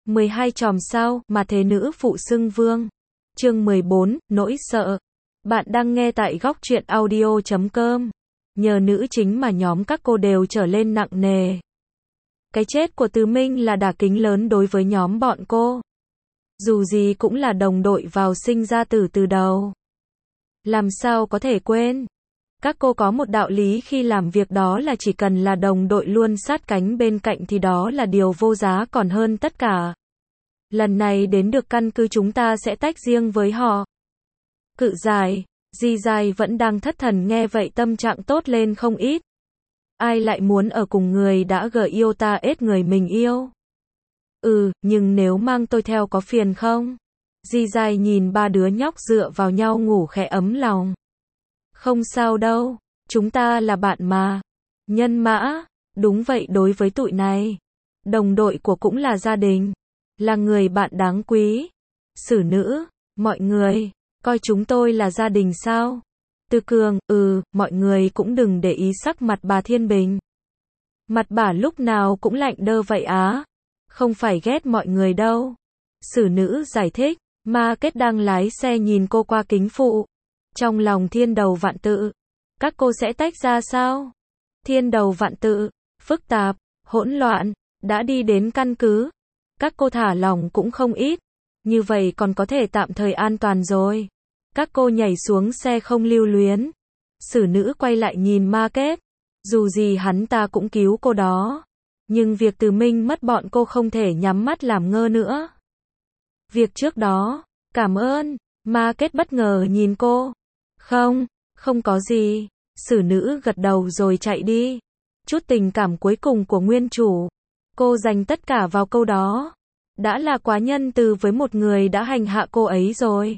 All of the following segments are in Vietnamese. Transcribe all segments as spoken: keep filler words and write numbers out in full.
mười hai chòm sao mà thế nữ phụ xưng vương. Chương mười bốn, nỗi sợ. Bạn đang nghe tại góc truyện audio chấm com. Nhờ nữ chính mà nhóm các cô đều trở lên nặng nề. Cái chết của Từ Minh là đả kích lớn đối với nhóm bọn cô. Dù gì cũng là đồng đội vào sinh ra tử từ đầu. Làm sao có thể quên? Các cô có một đạo lý khi làm việc, đó là chỉ cần là đồng đội luôn sát cánh bên cạnh thì đó là điều vô giá còn hơn tất cả. Lần này đến được căn cứ chúng ta sẽ tách riêng với họ. Cự dài, Di Dài vẫn đang thất thần nghe vậy tâm trạng tốt lên không ít. Ai lại muốn ở cùng người đã gờ yêu ta ết người mình yêu? Ừ, nhưng nếu mang tôi theo có phiền không? Di Dài nhìn ba đứa nhóc dựa vào nhau ngủ khẽ ấm lòng. Không sao đâu, chúng ta là bạn mà. Nhân mã, đúng vậy, đối với tụi này, đồng đội của cũng là gia đình, là người bạn đáng quý. Xử nữ, mọi người, coi chúng tôi là gia đình sao? Tư Cường, ừ, mọi người cũng đừng để ý sắc mặt bà Thiên Bình. Mặt bà lúc nào cũng lạnh đơ vậy á. Không phải ghét mọi người đâu. Xử nữ giải thích, Ma Kết đang lái xe nhìn cô qua kính phụ. Trong lòng thiên đầu vạn tự. Các cô sẽ tách ra sao? Thiên đầu vạn tự, phức tạp, hỗn loạn, đã đi đến căn cứ. Các cô thả lỏng cũng không ít. Như vậy còn có thể tạm thời an toàn rồi. Các cô nhảy xuống xe không lưu luyến. Xử nữ quay lại nhìn Ma Kết. Dù gì hắn ta cũng cứu cô đó. Nhưng việc Từ Minh mất bọn cô không thể nhắm mắt làm ngơ nữa. Việc trước đó, cảm ơn. Ma Kết bất ngờ nhìn cô. Không, không có gì. Xử nữ gật đầu rồi chạy đi. Chút tình cảm cuối cùng của nguyên chủ. Cô dành tất cả vào câu đó. Đã là quá nhân từ với một người đã hành hạ cô ấy rồi.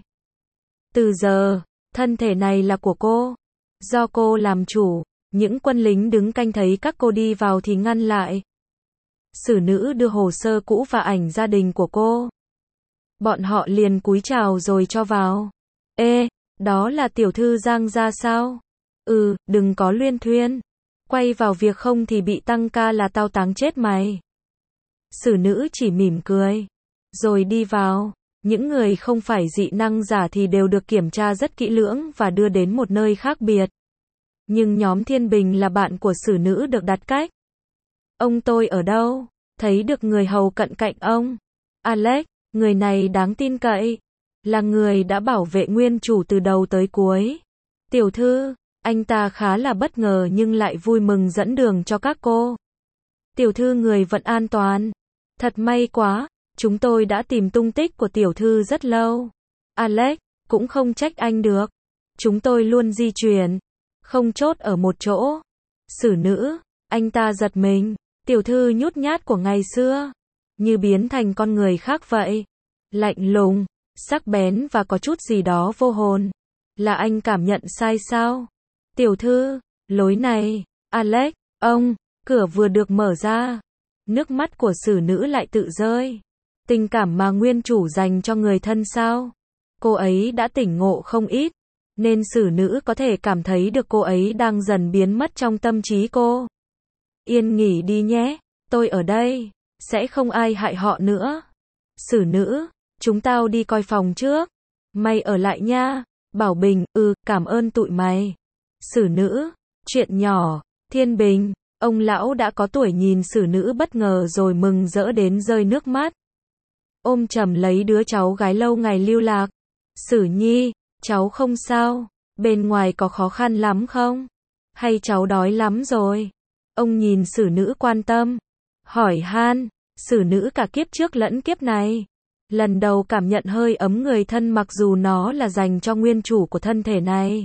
Từ giờ, thân thể này là của cô. Do cô làm chủ. Những quân lính đứng canh thấy các cô đi vào thì ngăn lại. Xử nữ đưa hồ sơ cũ và ảnh gia đình của cô. Bọn họ liền cúi chào rồi cho vào. Ê, đó là tiểu thư Giang gia sao? Ừ, đừng có luyên thuyên. Quay vào việc không thì bị tăng ca là tao táng chết mày. Xử nữ chỉ mỉm cười. Rồi đi vào. Những người không phải dị năng giả thì đều được kiểm tra rất kỹ lưỡng và đưa đến một nơi khác biệt. Nhưng nhóm Thiên Bình là bạn của xử nữ được đặt cách. Ông tôi ở đâu? Thấy được người hầu cận cạnh ông. Alex, người này đáng tin cậy. Là người đã bảo vệ nguyên chủ từ đầu tới cuối. Tiểu thư, anh ta khá là bất ngờ nhưng lại vui mừng dẫn đường cho các cô. Tiểu thư người vẫn an toàn. Thật may quá, chúng tôi đã tìm tung tích của tiểu thư rất lâu. Alex, cũng không trách anh được. Chúng tôi luôn di chuyển. Không chốt ở một chỗ. Xử nữ, anh ta giật mình. Tiểu thư nhút nhát của ngày xưa. Như biến thành con người khác vậy. Lạnh lùng, sắc bén và có chút gì đó vô hồn. Là anh cảm nhận sai sao? Tiểu thư, lối này. Alex, ông, cửa vừa được mở ra. Nước mắt của xử nữ lại tự rơi. Tình cảm mà nguyên chủ dành cho người thân sao? Cô ấy đã tỉnh ngộ không ít. Nên xử nữ có thể cảm thấy được cô ấy đang dần biến mất trong tâm trí cô. Yên nghỉ đi nhé, tôi ở đây, sẽ không ai hại họ nữa. Xử nữ, chúng tao đi coi phòng trước. Mày ở lại nha. Bảo Bình, ừ, cảm ơn tụi mày. Xử nữ, chuyện nhỏ. Thiên Bình, ông lão đã có tuổi nhìn xử nữ bất ngờ rồi mừng rỡ đến rơi nước mắt. Ôm chầm lấy đứa cháu gái lâu ngày lưu lạc. Xử Nhi, cháu không sao, bên ngoài có khó khăn lắm không? Hay cháu đói lắm rồi? Ông nhìn xử nữ quan tâm. Hỏi han, xử nữ cả kiếp trước lẫn kiếp này. Lần đầu cảm nhận hơi ấm người thân mặc dù nó là dành cho nguyên chủ của thân thể này.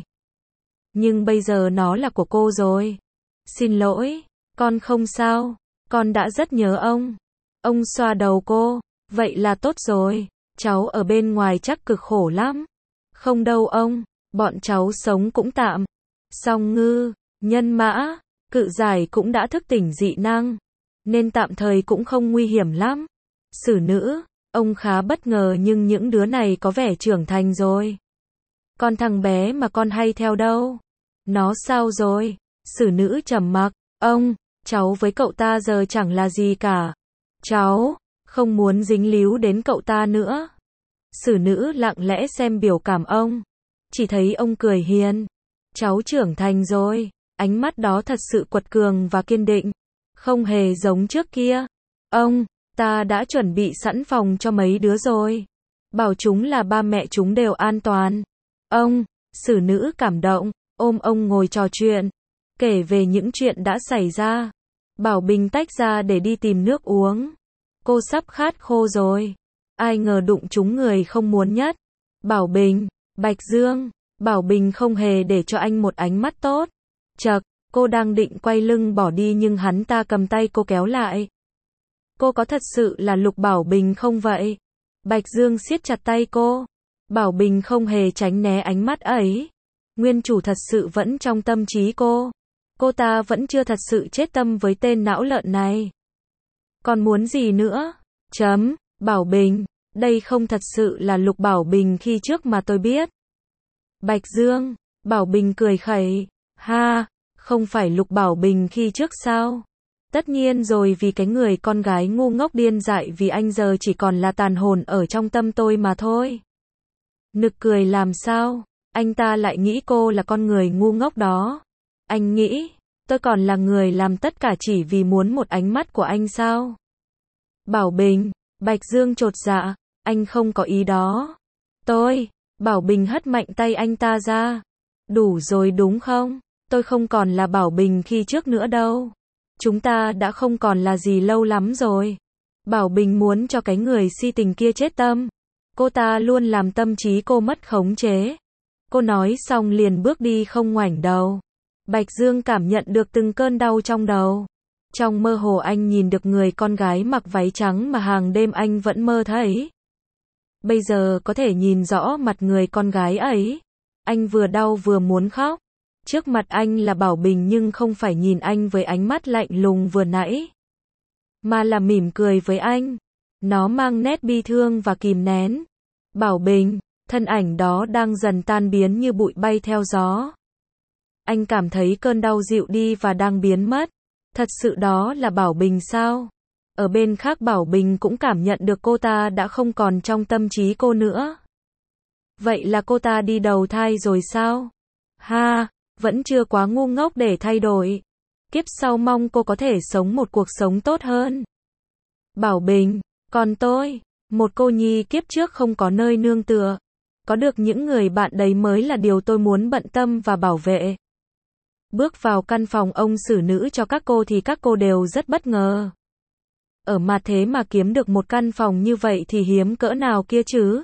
Nhưng bây giờ nó là của cô rồi. Xin lỗi, con không sao, con đã rất nhớ ông. Ông xoa đầu cô, vậy là tốt rồi, cháu ở bên ngoài chắc cực khổ lắm. Không đâu ông, bọn cháu sống cũng tạm. Song Ngư, Nhân Mã, Cự Giải cũng đã thức tỉnh dị năng, nên tạm thời cũng không nguy hiểm lắm. Xử nữ, ông khá bất ngờ nhưng những đứa này có vẻ trưởng thành rồi. Con thằng bé mà con hay theo đâu? Nó sao rồi? Xử nữ trầm mặc, ông, cháu với cậu ta giờ chẳng là gì cả. Cháu, không muốn dính líu đến cậu ta nữa. Xử nữ lặng lẽ xem biểu cảm ông. Chỉ thấy ông cười hiền. Cháu trưởng thành rồi. Ánh mắt đó thật sự quật cường và kiên định. Không hề giống trước kia. Ông, ta đã chuẩn bị sẵn phòng cho mấy đứa rồi. Bảo chúng là ba mẹ chúng đều an toàn. Ông, xử nữ cảm động, ôm ông ngồi trò chuyện. Kể về những chuyện đã xảy ra. Bảo Bình tách ra để đi tìm nước uống. Cô sắp khát khô rồi. Ai ngờ đụng trúng người không muốn nhất. Bảo Bình, Bạch Dương. Bảo Bình không hề để cho anh một ánh mắt tốt. Chậc, cô đang định quay lưng bỏ đi nhưng hắn ta cầm tay cô kéo lại. Cô có thật sự là Lục Bảo Bình không vậy? Bạch Dương siết chặt tay cô. Bảo Bình không hề tránh né ánh mắt ấy. Nguyên chủ thật sự vẫn trong tâm trí cô. Cô ta vẫn chưa thật sự chết tâm với tên não lợn này. Còn muốn gì nữa? Chấm, Bảo Bình, đây không thật sự là Lục Bảo Bình khi trước mà tôi biết. Bạch Dương, Bảo Bình cười khẩy. Ha, không phải Lục Bảo Bình khi trước sao? Tất nhiên rồi, vì cái người con gái ngu ngốc điên dại vì anh giờ chỉ còn là tàn hồn ở trong tâm tôi mà thôi. Nực cười làm sao? Anh ta lại nghĩ cô là con người ngu ngốc đó. Anh nghĩ, tôi còn là người làm tất cả chỉ vì muốn một ánh mắt của anh sao? Bảo Bình, Bạch Dương chột dạ, anh không có ý đó. Tôi, Bảo Bình hất mạnh tay anh ta ra. Đủ rồi đúng không? Tôi không còn là Bảo Bình khi trước nữa đâu. Chúng ta đã không còn là gì lâu lắm rồi. Bảo Bình muốn cho cái người si tình kia chết tâm. Cô ta luôn làm tâm trí cô mất khống chế. Cô nói xong liền bước đi không ngoảnh đầu. Bạch Dương cảm nhận được từng cơn đau trong đầu. Trong mơ hồ anh nhìn được người con gái mặc váy trắng mà hàng đêm anh vẫn mơ thấy. Bây giờ có thể nhìn rõ mặt người con gái ấy. Anh vừa đau vừa muốn khóc. Trước mặt anh là Bảo Bình nhưng không phải nhìn anh với ánh mắt lạnh lùng vừa nãy. Mà là mỉm cười với anh. Nó mang nét bi thương và kìm nén. Bảo Bình, thân ảnh đó đang dần tan biến như bụi bay theo gió. Anh cảm thấy cơn đau dịu đi và đang biến mất. Thật sự đó là Bảo Bình sao? Ở bên khác Bảo Bình cũng cảm nhận được cô ta đã không còn trong tâm trí cô nữa. Vậy là cô ta đi đầu thai rồi sao? Ha, vẫn chưa quá ngu ngốc để thay đổi. Kiếp sau mong cô có thể sống một cuộc sống tốt hơn. Bảo Bình, còn tôi, một cô nhi kiếp trước không có nơi nương tựa. Có được những người bạn đấy mới là điều tôi muốn bận tâm và bảo vệ. Bước vào căn phòng ông xử nữ cho các cô thì các cô đều rất bất ngờ. Ở mặt thế mà kiếm được một căn phòng như vậy thì hiếm cỡ nào kia chứ.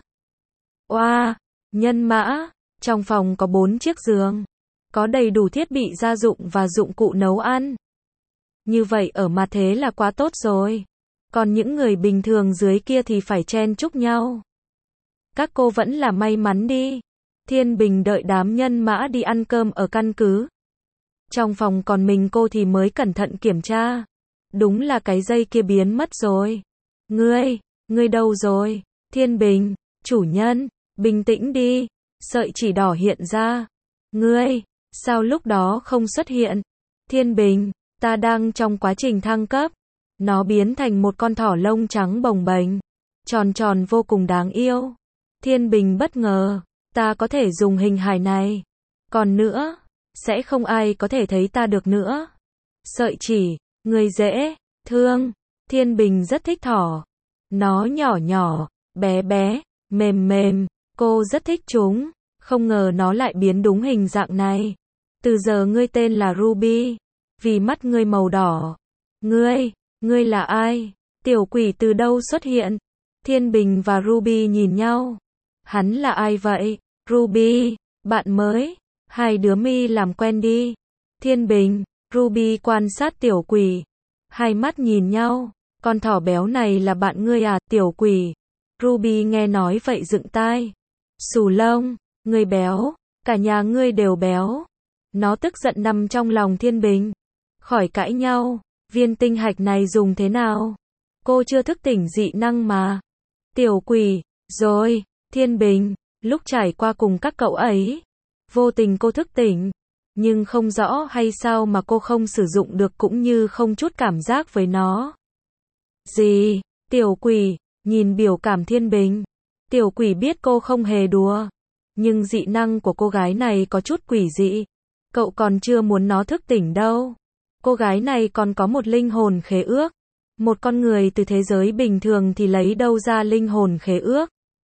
Oa, nhân mã, trong phòng có bốn chiếc giường. Có đầy đủ thiết bị gia dụng và dụng cụ nấu ăn. Như vậy ở mặt thế là quá tốt rồi. Còn những người bình thường dưới kia thì phải chen chúc nhau. Các cô vẫn là may mắn đi. Thiên Bình đợi đám nhân mã đi ăn cơm ở căn cứ. Trong phòng còn mình cô thì mới cẩn thận kiểm tra. Đúng là cái dây kia biến mất rồi. Ngươi, ngươi đâu rồi? Thiên Bình, chủ nhân, bình tĩnh đi. Sợi chỉ đỏ hiện ra. Ngươi, sao lúc đó không xuất hiện? Thiên Bình, ta đang trong quá trình thăng cấp. Nó biến thành một con thỏ lông trắng bồng bềnh. Tròn tròn vô cùng đáng yêu. Thiên Bình bất ngờ. Ta có thể dùng hình hài này. Còn nữa, sẽ không ai có thể thấy ta được nữa. Sợi chỉ, người dễ thương. Thiên Bình rất thích thỏ. Nó nhỏ nhỏ, bé bé, mềm mềm. Cô rất thích chúng. Không ngờ nó lại biến đúng hình dạng này. Từ giờ ngươi tên là Ruby. Vì mắt ngươi màu đỏ. Ngươi, ngươi là ai? Tiểu quỷ từ đâu xuất hiện? Thiên Bình và Ruby nhìn nhau. Hắn là ai vậy? Ruby, bạn mới. Hai đứa mi làm quen đi. Thiên Bình, Ruby quan sát tiểu quỷ. Hai mắt nhìn nhau. Con thỏ béo này là bạn ngươi à, tiểu quỷ? Ruby nghe nói vậy dựng tai. Xù lông, ngươi béo. Cả nhà ngươi đều béo. Nó tức giận nằm trong lòng Thiên Bình. Khỏi cãi nhau. Viên tinh hạch này dùng thế nào? Cô chưa thức tỉnh dị năng mà. Tiểu quỷ, rồi, Thiên Bình, lúc trải qua cùng các cậu ấy. Vô tình cô thức tỉnh. Nhưng không rõ hay sao mà cô không sử dụng được cũng như không chút cảm giác với nó. Gì? Tiểu quỷ, nhìn biểu cảm Thiên Bình. Tiểu quỷ biết cô không hề đùa. Nhưng dị năng của cô gái này có chút quỷ dị. Cậu còn chưa muốn nó thức tỉnh đâu. Cô gái này còn có một linh hồn khế ước. Một con người từ thế giới bình thường thì lấy đâu ra linh hồn khế ước.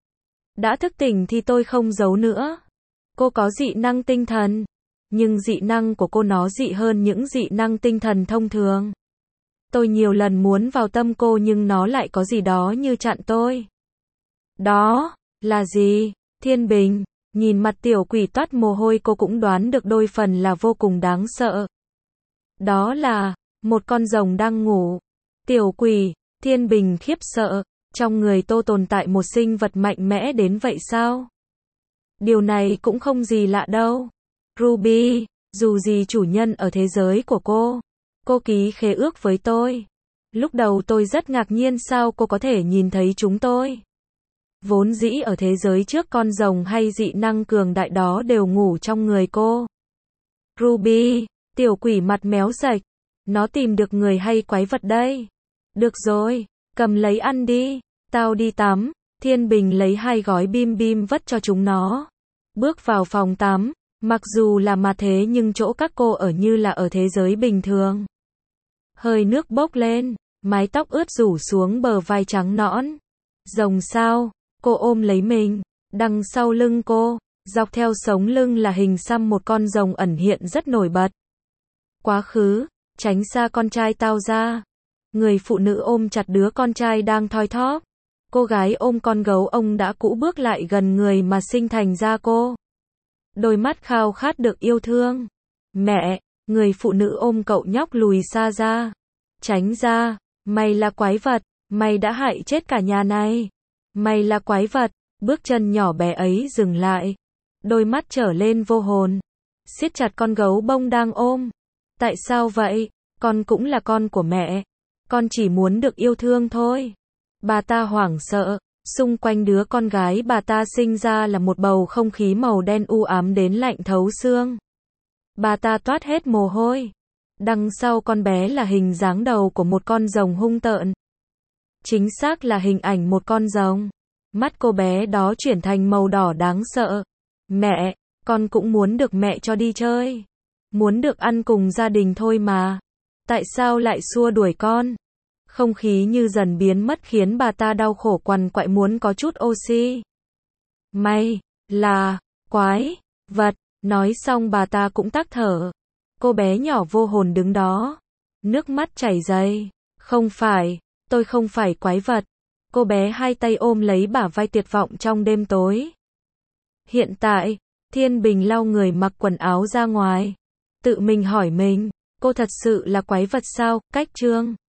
Đã thức tỉnh thì tôi không giấu nữa. Cô có dị năng tinh thần. Nhưng dị năng của cô nó dị hơn những dị năng tinh thần thông thường. Tôi nhiều lần muốn vào tâm cô nhưng nó lại có gì đó như chặn tôi. Đó, là gì? Thiên Bình, nhìn mặt tiểu quỷ toát mồ hôi cô cũng đoán được đôi phần là vô cùng đáng sợ. Đó là, một con rồng đang ngủ. Tiểu quỷ, Thiên Bình khiếp sợ, trong người tôi tồn tại một sinh vật mạnh mẽ đến vậy sao? Điều này cũng không gì lạ đâu. Ruby, dù gì chủ nhân ở thế giới của cô. Cô ký khế ước với tôi. Lúc đầu tôi rất ngạc nhiên sao cô có thể nhìn thấy chúng tôi. Vốn dĩ ở thế giới trước con rồng hay dị năng cường đại đó đều ngủ trong người cô. Ruby, tiểu quỷ mặt méo sạch. Nó tìm được người hay quái vật đây? Được rồi, cầm lấy ăn đi. Tao đi tắm. Thiên Bình lấy hai gói bim bim vất cho chúng nó. Bước vào phòng tắm. Mặc dù là mà thế nhưng chỗ các cô ở như là ở thế giới bình thường. Hơi nước bốc lên, mái tóc ướt rủ xuống bờ vai trắng nõn. Rồng sao? Cô ôm lấy mình. Đằng sau lưng cô, dọc theo sống lưng là hình xăm một con rồng ẩn hiện rất nổi bật. Quá khứ, tránh xa con trai tao ra. Người phụ nữ ôm chặt đứa con trai đang thoi thóp. Cô gái ôm con gấu ông đã cũ bước lại gần người mà sinh thành ra cô. Đôi mắt khao khát được yêu thương. Mẹ, người phụ nữ ôm cậu nhóc lùi xa ra. Tránh ra, mày là quái vật, mày đã hại chết cả nhà này. Mày là quái vật, bước chân nhỏ bé ấy dừng lại. Đôi mắt trở lên vô hồn. Siết chặt con gấu bông đang ôm. Tại sao vậy? Con cũng là con của mẹ. Con chỉ muốn được yêu thương thôi. Bà ta hoảng sợ. Xung quanh đứa con gái bà ta sinh ra là một bầu không khí màu đen u ám đến lạnh thấu xương. Bà ta toát hết mồ hôi. Đằng sau con bé là hình dáng đầu của một con rồng hung tợn. Chính xác là hình ảnh một con rồng. Mắt cô bé đó chuyển thành màu đỏ đáng sợ. Mẹ, con cũng muốn được mẹ cho đi chơi. Muốn được ăn cùng gia đình thôi mà. Tại sao lại xua đuổi con? Không khí như dần biến mất khiến bà ta đau khổ quằn quại muốn có chút oxy. Mày, là, quái, vật, nói xong bà ta cũng tắc thở. Cô bé nhỏ vô hồn đứng đó. Nước mắt chảy dày. Không phải, tôi không phải quái vật. Cô bé hai tay ôm lấy bả vai tuyệt vọng trong đêm tối. Hiện tại, Thiên Bình lau người mặc quần áo ra ngoài. Tự mình hỏi mình, cô thật sự là quái vật sao? Cách chương